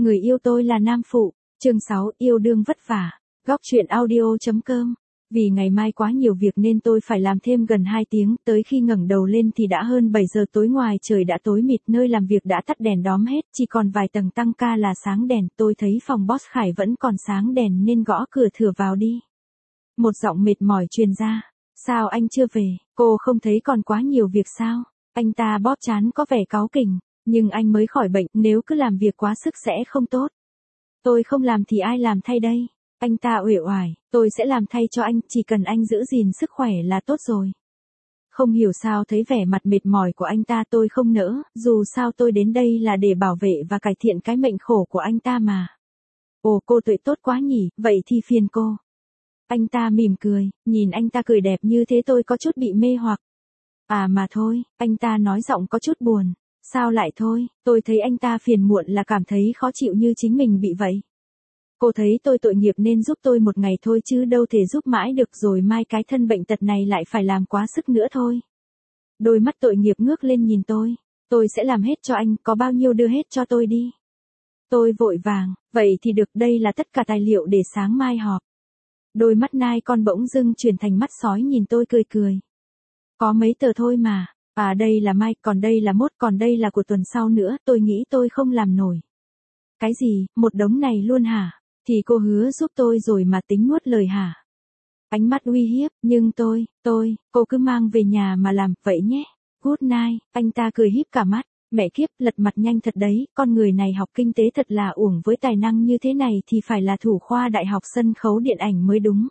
Người yêu tôi là nam phụ. Chương 6, yêu đương vất vả. Góc truyện audio.com. Vì ngày mai quá nhiều việc nên tôi phải làm thêm gần 2 tiếng, tới khi ngẩng đầu lên thì đã hơn 7 giờ tối, ngoài trời đã tối mịt, nơi làm việc đã tắt đèn đóm hết, chỉ còn vài tầng tăng ca là sáng đèn. Tôi thấy phòng boss Khải vẫn còn sáng đèn nên gõ cửa thử vào đi. Một giọng mệt mỏi truyền ra. Sao anh chưa về, cô không thấy còn quá nhiều việc sao? Anh ta bóp trán có vẻ cáu kỉnh. Nhưng anh mới khỏi bệnh, nếu cứ làm việc quá sức sẽ không tốt. Tôi không làm thì ai làm thay đây? Anh ta uể oải, tôi sẽ làm thay cho anh, chỉ cần anh giữ gìn sức khỏe là tốt rồi. Không hiểu sao thấy vẻ mặt mệt mỏi của anh ta tôi không nỡ, dù sao tôi đến đây là để bảo vệ và cải thiện cái mệnh khổ của anh ta mà. Ồ, cô tuệ tốt quá nhỉ, vậy thì phiền cô. Anh ta mỉm cười, nhìn anh ta cười đẹp như thế tôi có chút bị mê hoặc. À mà thôi, anh ta nói giọng có chút buồn. Sao lại thôi, tôi thấy anh ta phiền muộn là cảm thấy khó chịu như chính mình bị vậy. Cô thấy tôi tội nghiệp nên giúp tôi một ngày thôi chứ đâu thể giúp mãi được, rồi mai cái thân bệnh tật này lại phải làm quá sức nữa thôi. Đôi mắt tội nghiệp ngước lên nhìn tôi sẽ làm hết cho anh, có bao nhiêu đưa hết cho tôi đi. Tôi vội vàng, vậy thì được, đây là tất cả tài liệu để sáng mai họp. Đôi mắt nai con bỗng dưng chuyển thành mắt sói nhìn tôi cười cười. Có mấy tờ thôi mà. À đây là mai, còn đây là mốt, còn đây là của tuần sau nữa, tôi nghĩ tôi không làm nổi. Cái gì, một đống này luôn hả? Thì cô hứa giúp tôi rồi mà tính nuốt lời hả? Ánh mắt uy hiếp, nhưng cô cứ mang về nhà mà làm, vậy nhé. Good night, anh ta cười híp cả mắt, mẹ kiếp, lật mặt nhanh thật đấy, con người này học kinh tế thật là uổng, với tài năng như thế này thì phải là thủ khoa đại học sân khấu điện ảnh mới đúng.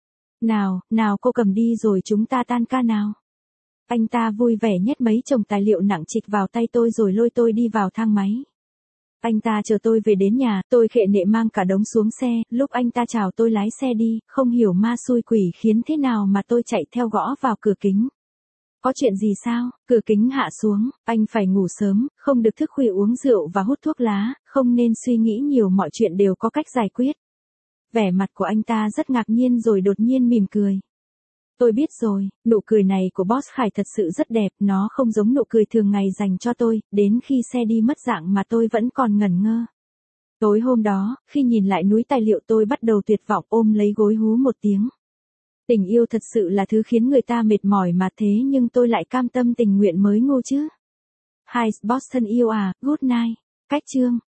Nào cô cầm đi rồi chúng ta tan ca nào. Anh ta vui vẻ nhét mấy chồng tài liệu nặng trịch vào tay tôi rồi lôi tôi đi vào thang máy. Anh ta chờ tôi về đến nhà, tôi khệ nệ mang cả đống xuống xe, lúc anh ta chào tôi lái xe đi, không hiểu ma xui quỷ khiến thế nào mà tôi chạy theo gõ vào cửa kính. Có chuyện gì sao? Cửa kính hạ xuống, anh phải ngủ sớm, không được thức khuya uống rượu và hút thuốc lá, không nên suy nghĩ nhiều, mọi chuyện đều có cách giải quyết. Vẻ mặt của anh ta rất ngạc nhiên rồi đột nhiên mỉm cười. Tôi biết rồi, nụ cười này của boss Khải thật sự rất đẹp, nó không giống nụ cười thường ngày dành cho tôi, đến khi xe đi mất dạng mà tôi vẫn còn ngẩn ngơ. Tối hôm đó, khi nhìn lại núi tài liệu tôi bắt đầu tuyệt vọng, ôm lấy gối hú một tiếng. Tình yêu thật sự là thứ khiến người ta mệt mỏi mà, thế nhưng tôi lại cam tâm tình nguyện mới ngu chứ. Hi, boss thân yêu à, good night. Cách chương.